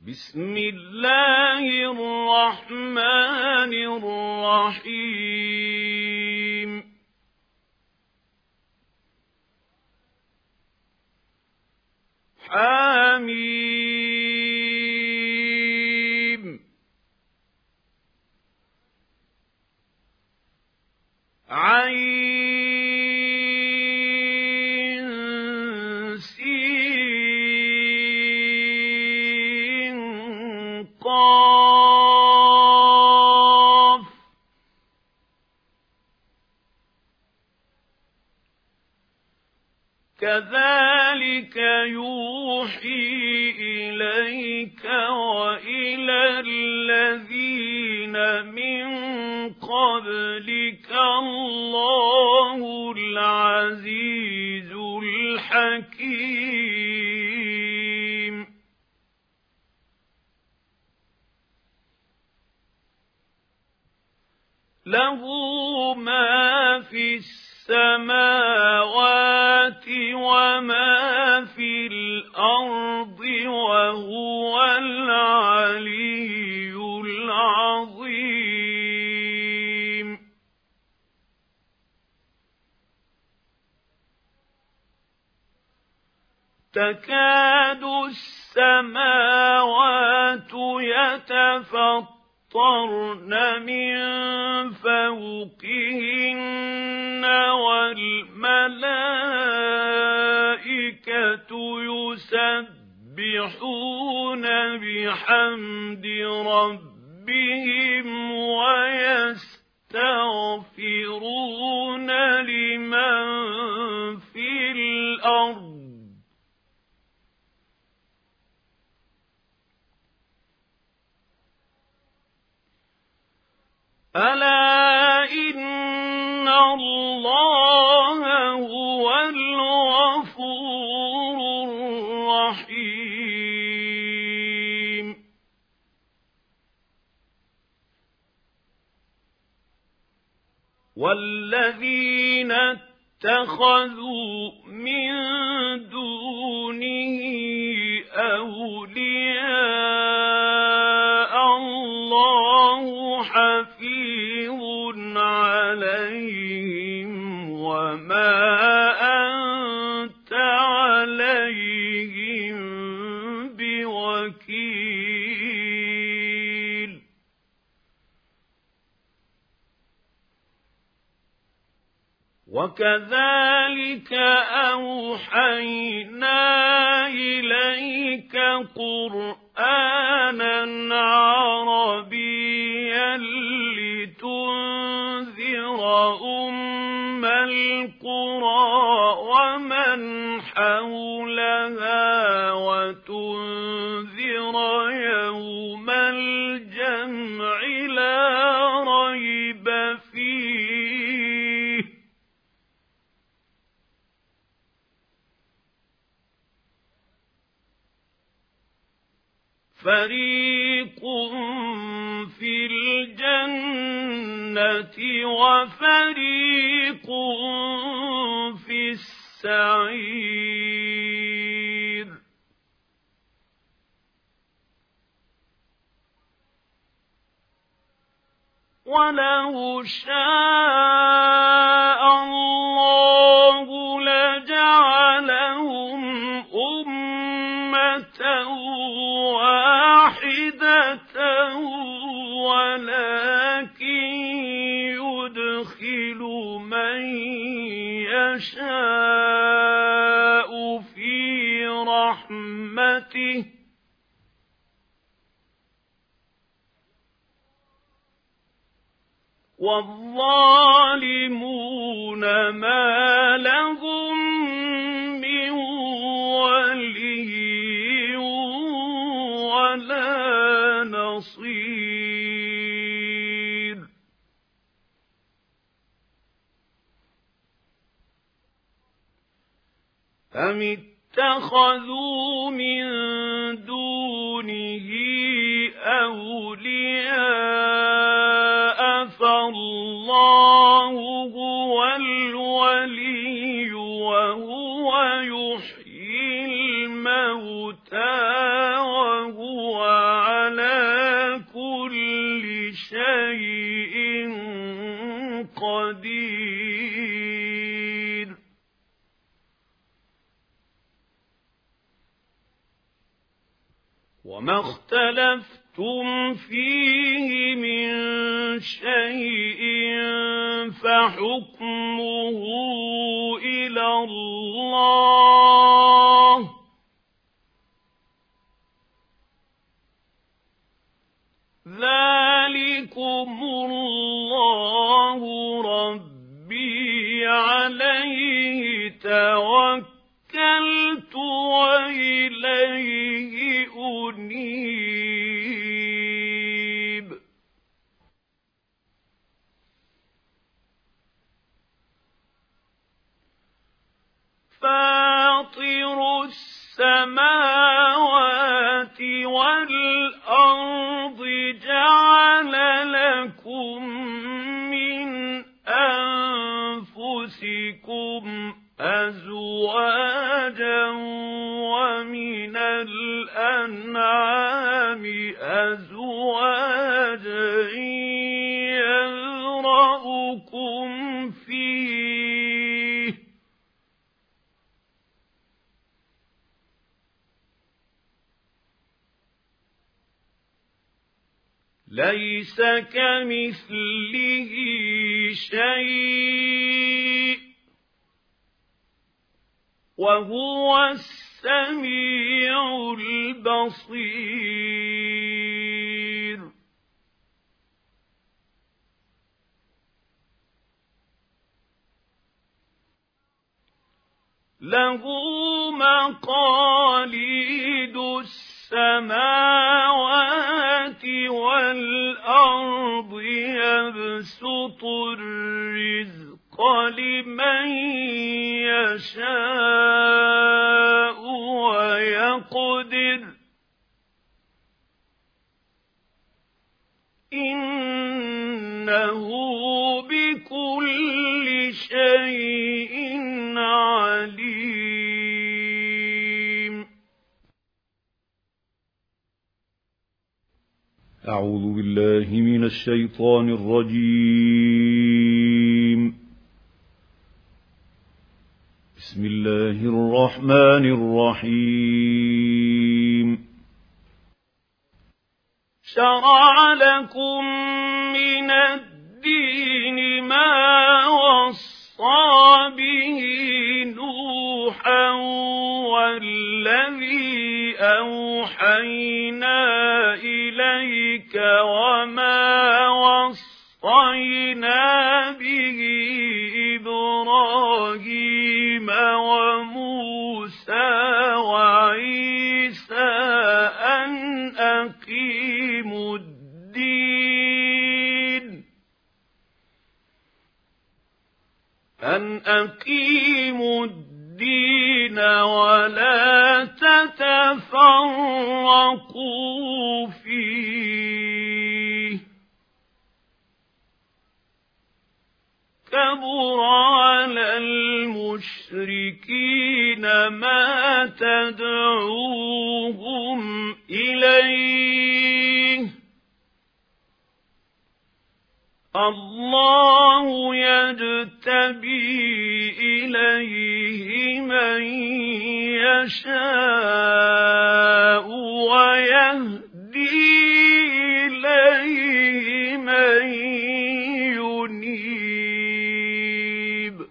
بسم الله الرحمن الرحيم حميم عين قاف كذلك يوحي إليك وإلى الذين من قبلك الله العزيز الحكيم له ما في السماوات وما في الأرض وهو العلي العظيم تكاد السماوات يتفطرن من فوقهن والملائكة يسبحون بحمد ربهم ويستغفرون لمن في الأرض ألا إن الله هو الغفور الرحيم والذين اتخذوا من دونه أولياء الله حفيظ عليهم وما أنت عليهم بوكيل وكذلك أوحينا إليك قرآنا عربيا لتنذر أم القرى ومن حولها وتنذر يوم الجمع لا ريب فيه فريق في الجنة وفريق في السعير ولو شاء الله لجعلهم أمة واحدة ولكن يدخل من يشاء في رحمته والظالمون ما لهم من ولي ولا نصير أم اتخذوا من دونه أولياء فالله هو الولي وهو يحيي الموتى وهو وما اختلفتم فيه من شيء فحكمه إلى الله ذلكم الله ربي عليه توكلت وإليه أنيب فاطر السماوات والأرض جعل لكم من أنفسكم أزواجا ومن الأنعام أزواجا يذرأكم فيه ليس كمثله شيء وهو السميع البصير له مقاليد السماوات والأرض يبسط الرزق لمن يشاء ويقدر إنه بكل شيء عليم. أعوذ بالله من الشيطان الرجيم. بسم الله الرحمن الرحيم. شرع لكم من الدين ما وصى به نوحا والذي أوحينا إليك وما وصينا به إبراهيم وموسى وعيسى أن أقيموا الدين ولا تتفرقوا فيه كبر على المشركين ما تدعوهم إليه الله يجتبي إليه من يشاء ويهدي إليه من ينيب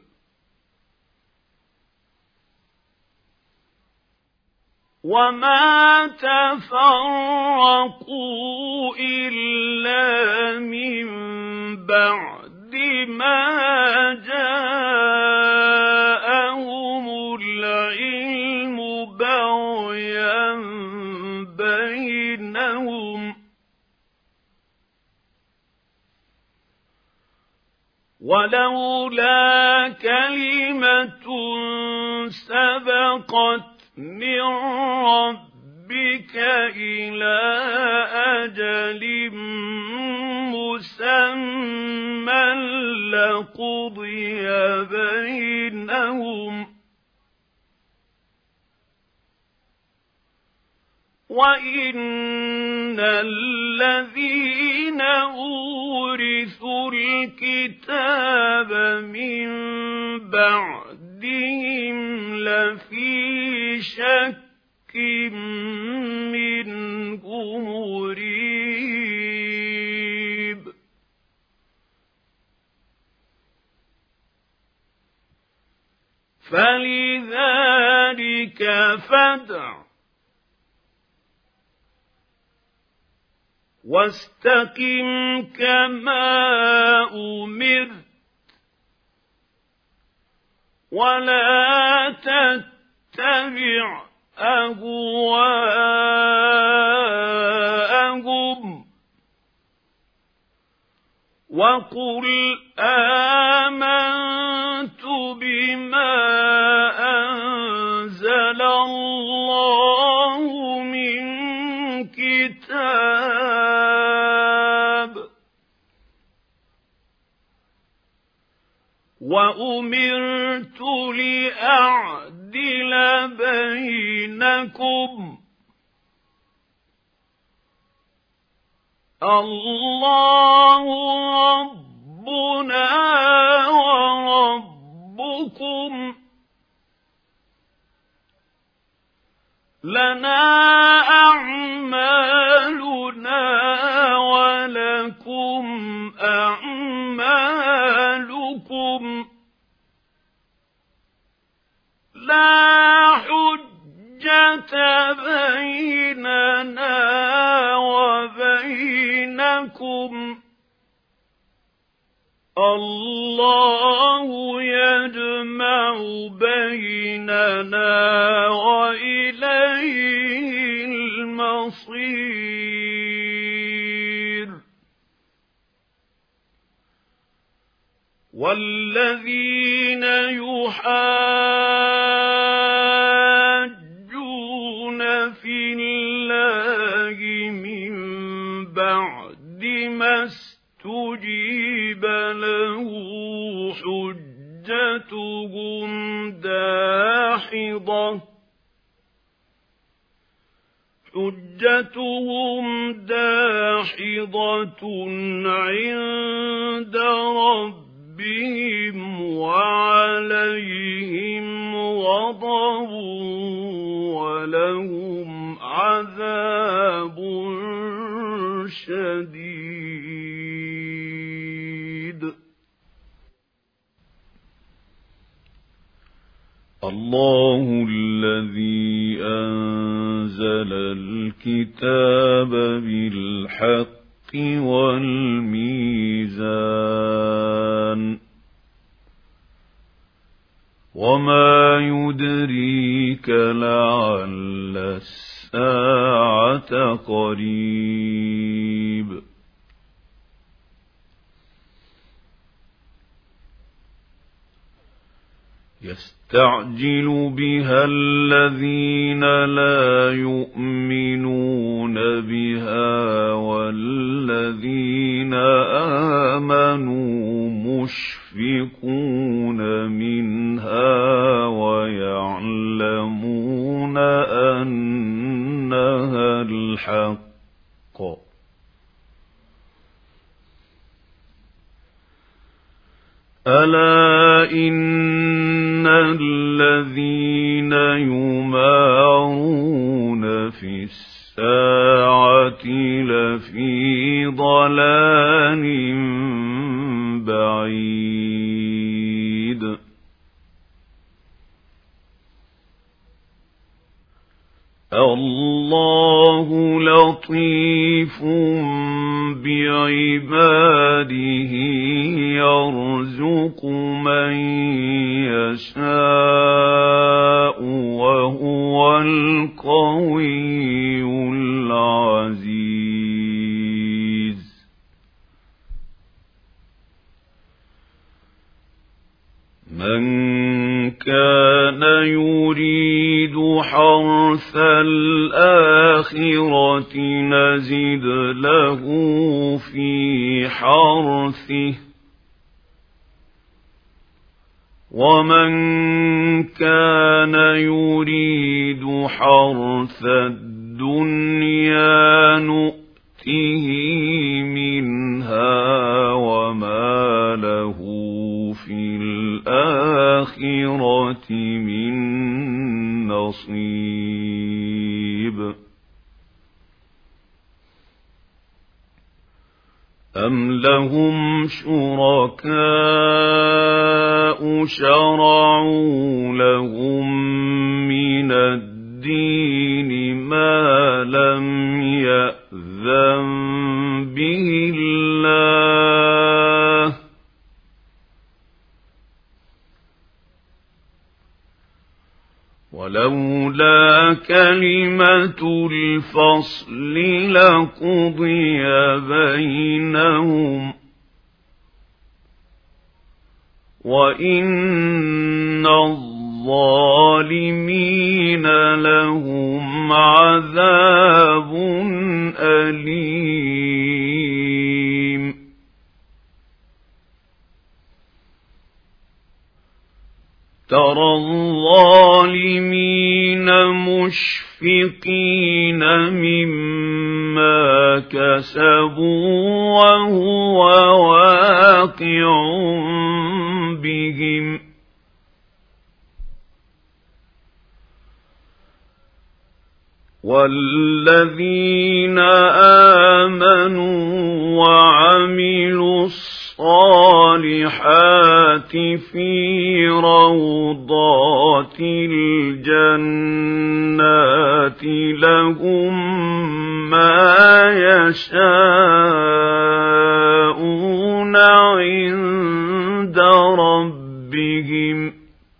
وما تفرقوا إلا من بعد ما جاءهم العلم بغيا بينهم ولولا كلمة سبقت من ربك إلى أجل مسمى لقضي بينهم وإن الذين أورثوا الكتاب من بعدهم لفي شك منه فادع واستقم كما أمرت ولا تتبع أهواءهم وقل آمنت بما أنزل الله من كتاب وأمرت لأعدل بينكم الله ربنا وربكم لنا أعمالنا ولكم أعمالكم لا حجة بيننا وبينكم الله يجمع بيننا وإليه المصير والذين يحاجون في الله من بعد ما استجيب له حجتهم داحضة عند ربهم وعليهم غضب ولهم عذاب شديد. الله الذي أنزل الكتاب بالحق والميزان وما يدريك لعل الساعة قريب يستعجل بها الذين لا يؤمنون بها والذين آمنوا مشفقون منها ويعلمون أنها الحق ألا إن الذين يمارون في الساعة لفي ضلال بعيد الله لطيف بعباده يرزق من يشاء وهو القوي العزيز. من كان يريد حرث الآخرة نزد له في حرثه ومن كان يريد حرث الدنيا نؤته منها وما له في الآخرة من نصيب. أم لهم شركاء شرعوا لهم من الدين الدين ما لم يأذن به الله ولولا كلمة الفصل لقضي بينهم وإن الظالمين لهم عذاب أليم ترى الظالمين مشفقين مما كسبوا وهو واقع بهم والذين آمنوا وعملوا الصالحات في روضات الجنات لهم ما يشاءون عند ربهم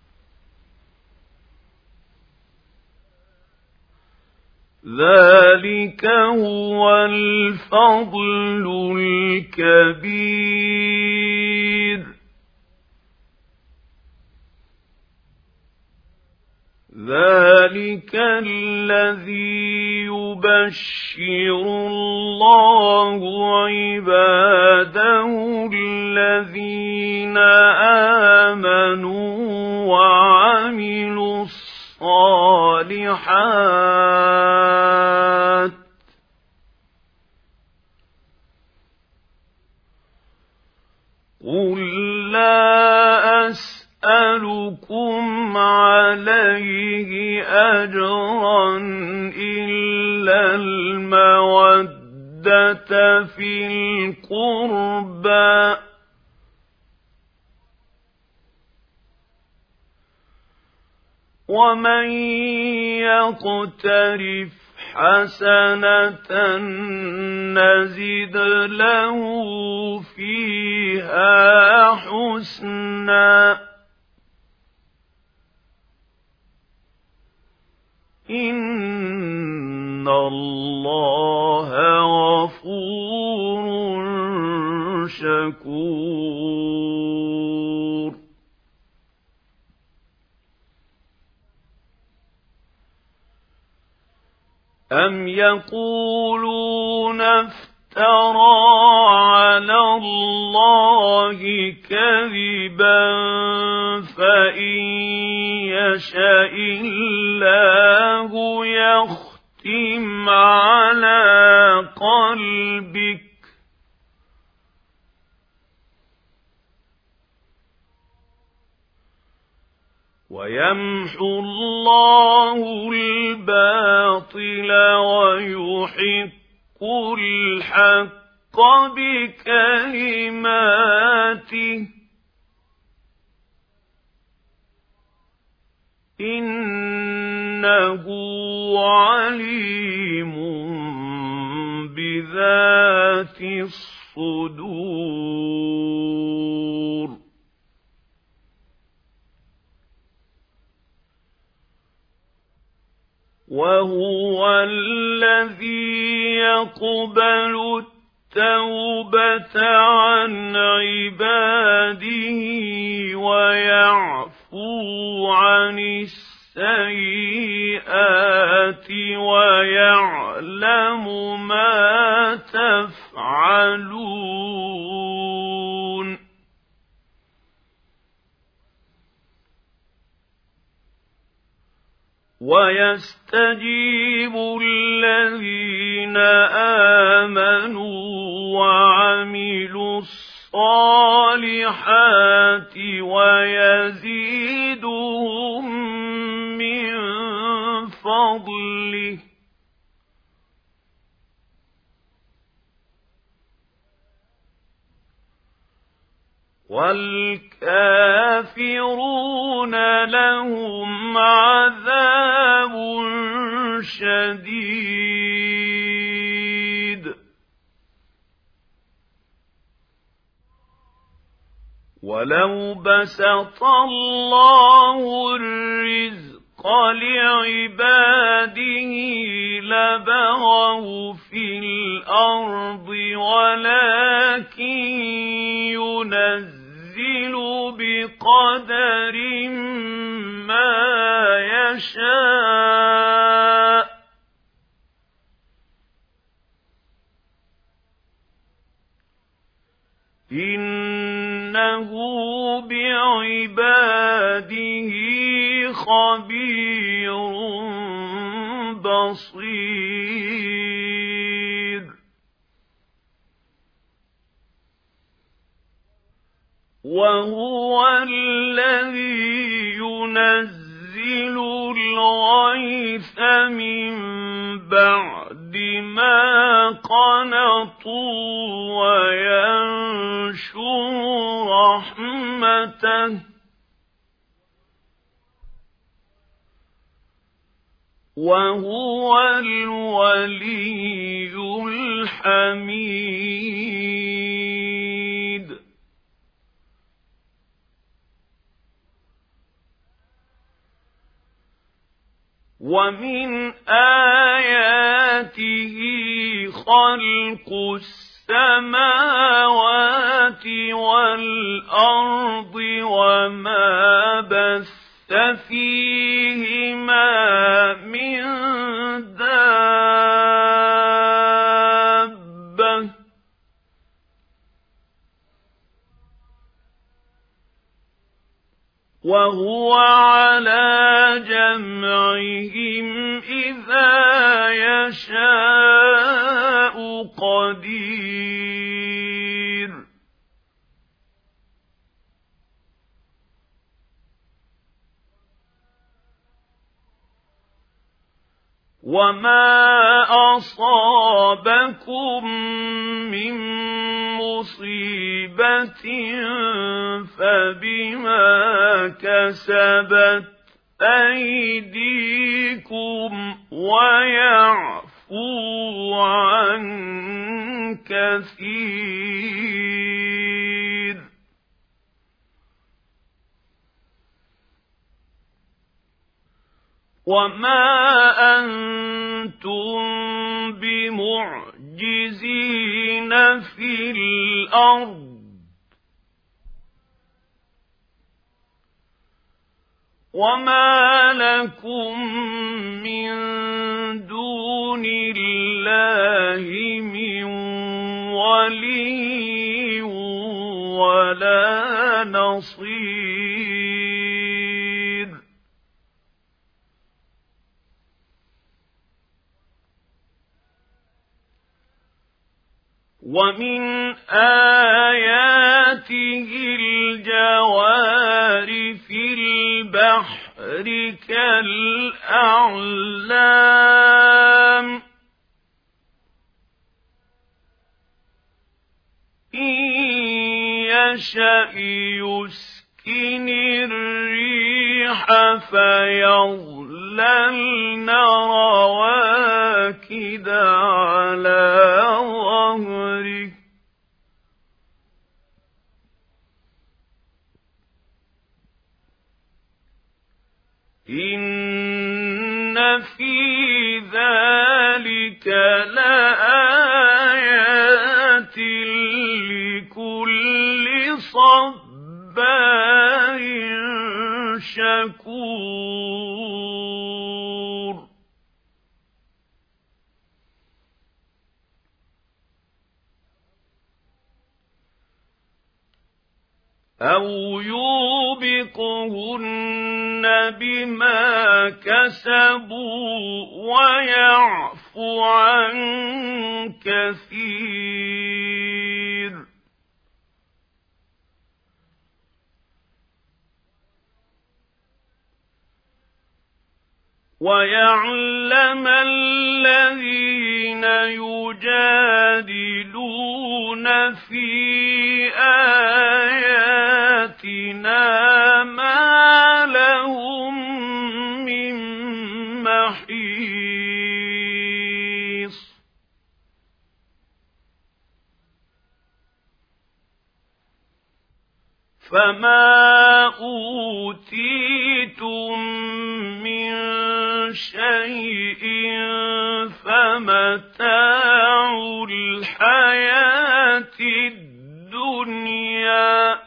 ذلك هو الفضل الكبير ذلك الذي يبشر الله عباده الذين آمنوا وعملوا الصالحات قل لا أسألكم عليه أجرا إلا المودة في القربى ومن يقترف حسنة نزد له فيها حسنا إن الله غفور شكور أم يقولون افترى على الله كذبا فإن يشاء الله يختم على قلبك ويمحو الله الباطل ويحق الحق بكلماته إنه عليم بذات الصدور وهو الذي يقبل التوبة عن عباده ويعفو عن السيئات ويعلم ما تفعلون ويستجيب الذين آمنوا وعملوا الصالحات ويزيدهم من فضله وَالْكَافِرُونَ لَهُمْ عَذَابٌ شَدِيدٌ وَلَوْ بَسَطَ اللَّهُ الرِّزْقَ لِعِبَادِهِ لَبَغَوْا فِي الْأَرْضِ وَلَكِن يُنَزِّلُ بِقَدَرٍ مَّا يَشَاءُ إِنَّهُ بِعِبَادِهِ خَبِيرٌ بَصِيرٌ وَهُوَ الَّذِي يُنَزِّلُ الْغَيْثَ مِن بَعْدِ مَا قَنَطُوا وَيَنشُرُ رَحْمَتَهُ وَهُوَ الْوَلِيُّ الْحَمِيدُ وَمِنْ آيَاتِهِ خَلْقُ السَّمَاوَاتِ وَالْأَرْضِ وَمَا بَثَّ فِيهِمَا مِن دَابَّةٍ وَهُوَ عَلَى جَمْعِهِمْ إِذَا يَشَاءُ قَدِيرٌ وَمَا أَصَابَكُم مِّن مُّصِيبَةٍ فَبِمَا كَسَبَتْ أَيْدِيكُمْ وَيَعْفُو عَن كَثِيرٍ وَمَا أَنتُم بِمُعْجِزِينَ فِي الْأَرْضِ وَمَا لَكُم مِّن دُونِ اللَّهِ مِن وَلِيٍّ وَلَا نَصِيرٍ وَمِنْ آيَاتِهِ الْجَوَارِ فِي الْبَحْرِ كَالْأَعْلَامِ إِن يَشَأْ يُسْكِنِ الرِّيحَ فَيَظْلَلْنَ رَوَاكِدَ عَلَى ظَهْرِهِ إِنَّ فِي ذَلِكَ لَآيَاتٍ لِكُلِّ صَبَّارٍ شَكُورٍ أَوْ يُوبِقْهُنَّ بِمَا كَسَبُوا وَيَعْفُ عَن كَثِيرٍ وَيَعْلَمَ الَّذِينَ يُجَادِلُونَ فِي آيَاتِهِ فما أوتيتم من شيء فمتاع الحياة الدنيا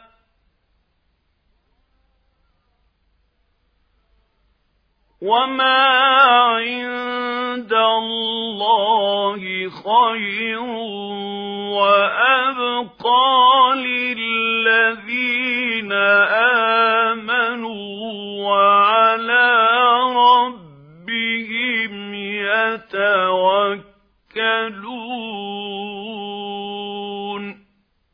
وما عند الله خير وأبقى للذين آمنوا وعلى ربهم يتوكلون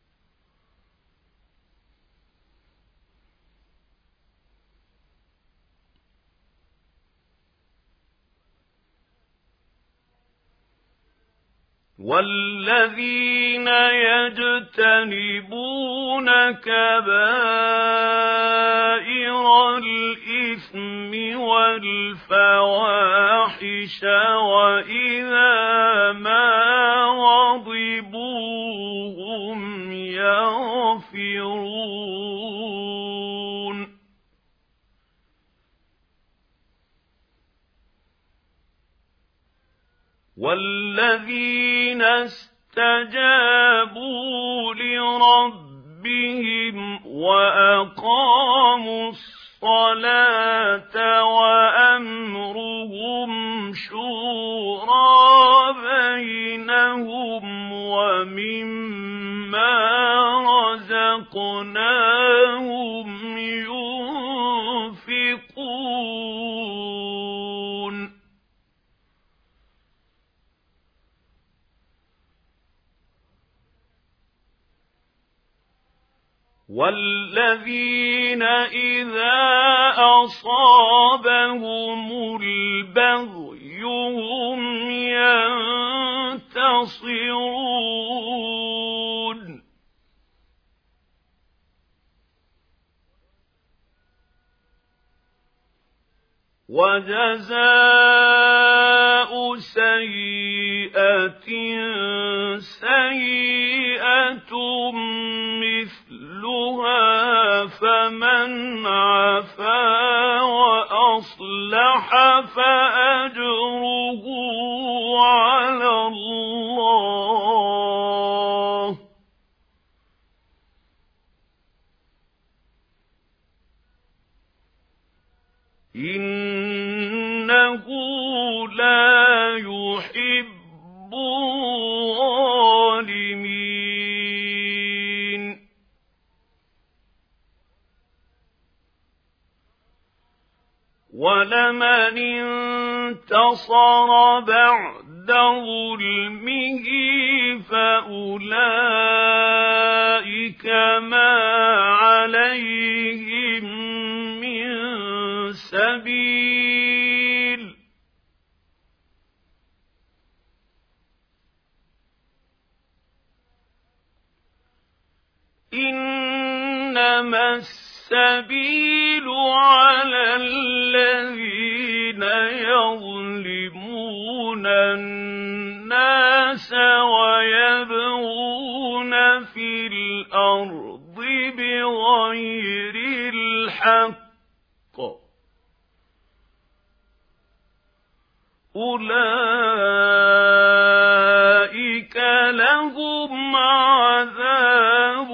والذين يجتنبون كبائر الإثم والفواحش وإذا ما غضبوا هم يغفرون والذين استجابوا لربهم وأقاموا الصلاة وأمرهم شورى بينهم ومما رزقناهم ينفقون والذين إذا أصابهم البغي هم ينتصرون وجزاء سيئة سيئة مثلها فمن عفا وأصلح فأجره على الله إنه لا يحب الظالمين ولمن انتصر بعد ظلمه فأولئك ما عليهم من سبيل إنما السبيل على الذين يظلمون الناس ويبغون في الأرض بغير الحق أولئك لهم عذاب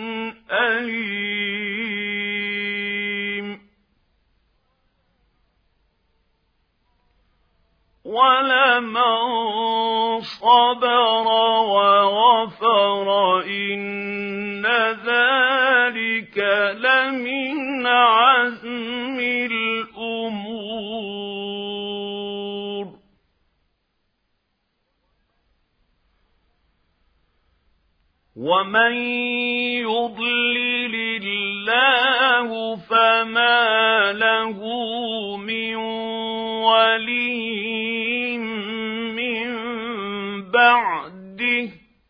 أليم ولمن صبر وغفر إن ذلك لمن عزم الأمور ومن يضلل الله فما له من ولي من بعده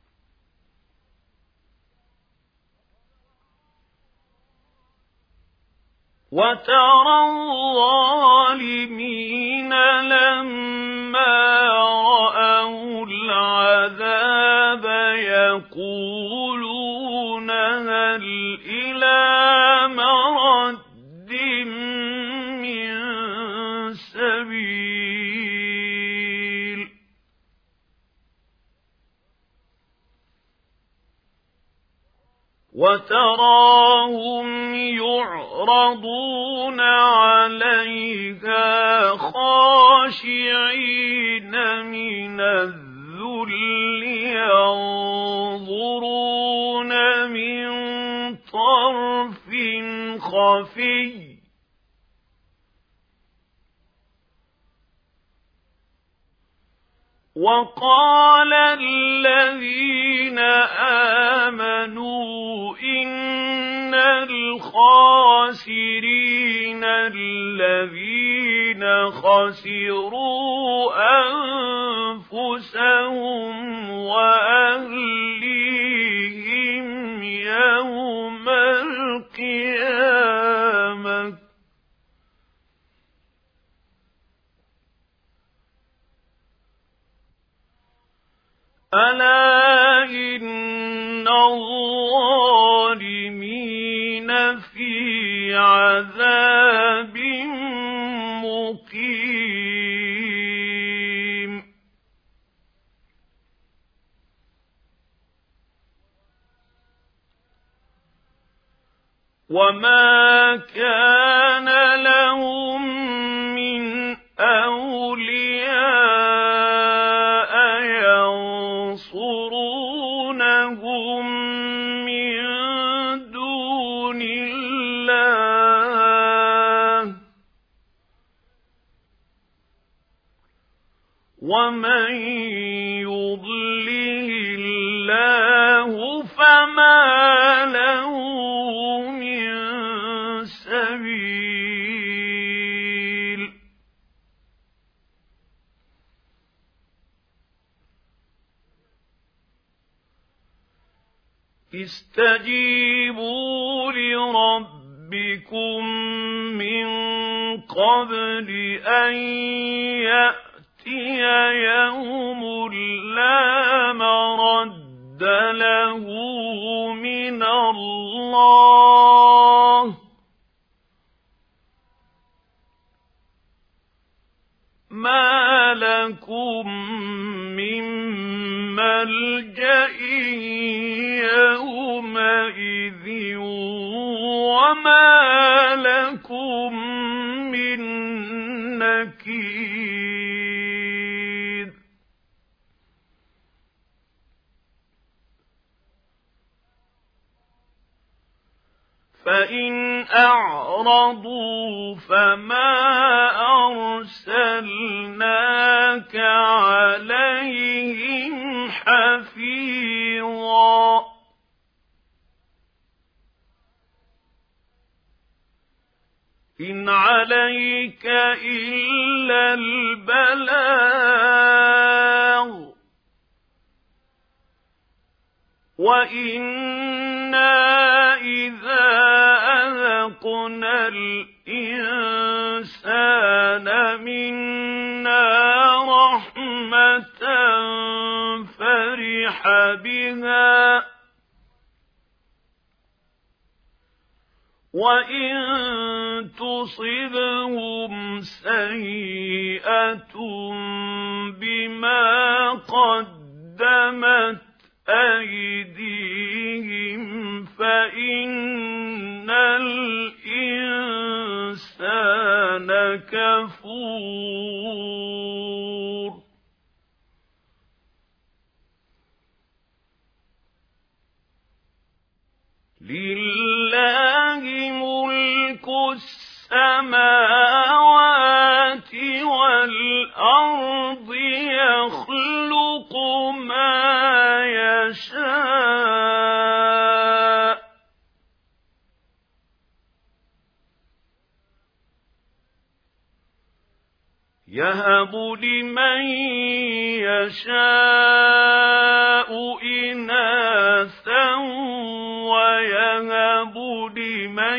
وترى الظالمين لما رأوا العذاب يقولون هل إلى وتراهم يعرضون عليها خاشعين من الذل ينظرون من طرف خفي وقال الذين آمنوا إن الخاسرين الذين خسروا أنفسهم وأهليهم يوم القيامة ألا إن الظالمين في عذاب مقيم وما كان لهم من أولياء ينصرونهم من دون الله ومن يضلل الله فما له من سبيل استجيبوا لربكم من قبل أن يأتي يوم لا مرد له من الله ما لكم من ملجأ يومئذ وما لكم من نكير فإن أعرضوا فما أرسلناك عليهم حفيظا إن عليك إلا البلاغ وإنا إذا أذقنا الإنسان منا رحمة فرح بها وإن تصبهم سيئة بما قدمت أيديهم فإن الإنسان كفور لله ملك السماوات والأرض يخلق ما يشاء يهب لمن يشاء إناثا ويهب لمن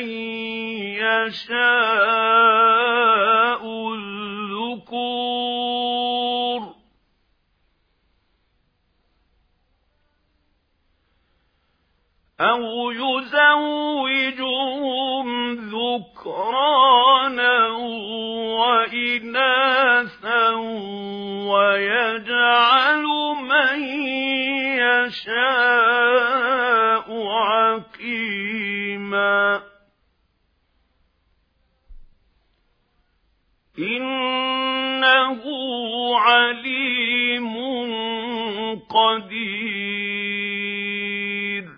يشاء الذكور أو يزوجهم ذكرانا وإناثا ويجعل من يشاء عقيما قدير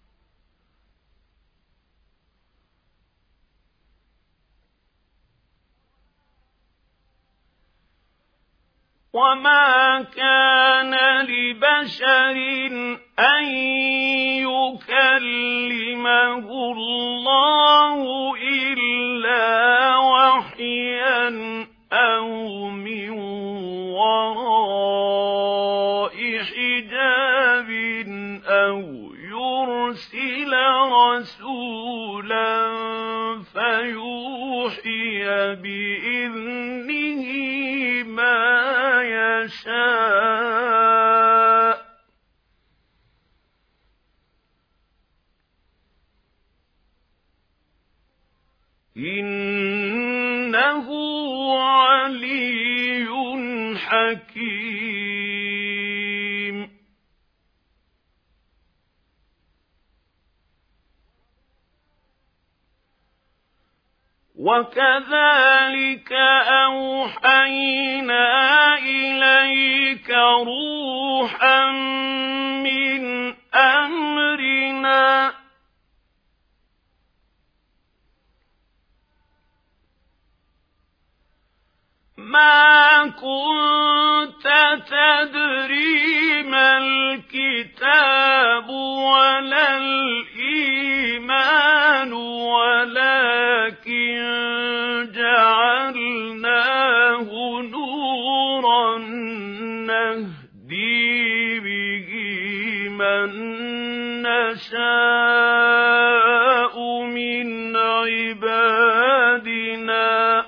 وما كان لبشر أن يكلمه الله إلا وحيا أو من وراء حجاب أو يرسل رسولا فيوحي بإذنه ما يشاء إنه علي حكيم وكذلك أوحينا إليك روحا من أمرنا ما كنت تدري ما الكتاب ولا الإيمان ولكن جعلناه نورا نهدي به من نشاء من عبادنا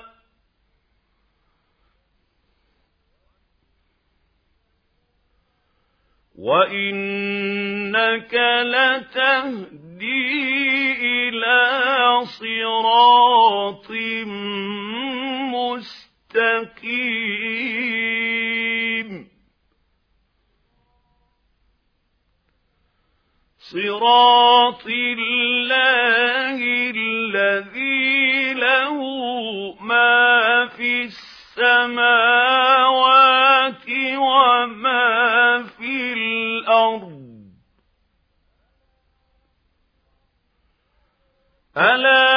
وإنك لتهدي إلى صراط مستقيم صراط الله الذي له ما في السماوات وما في الأرض ألا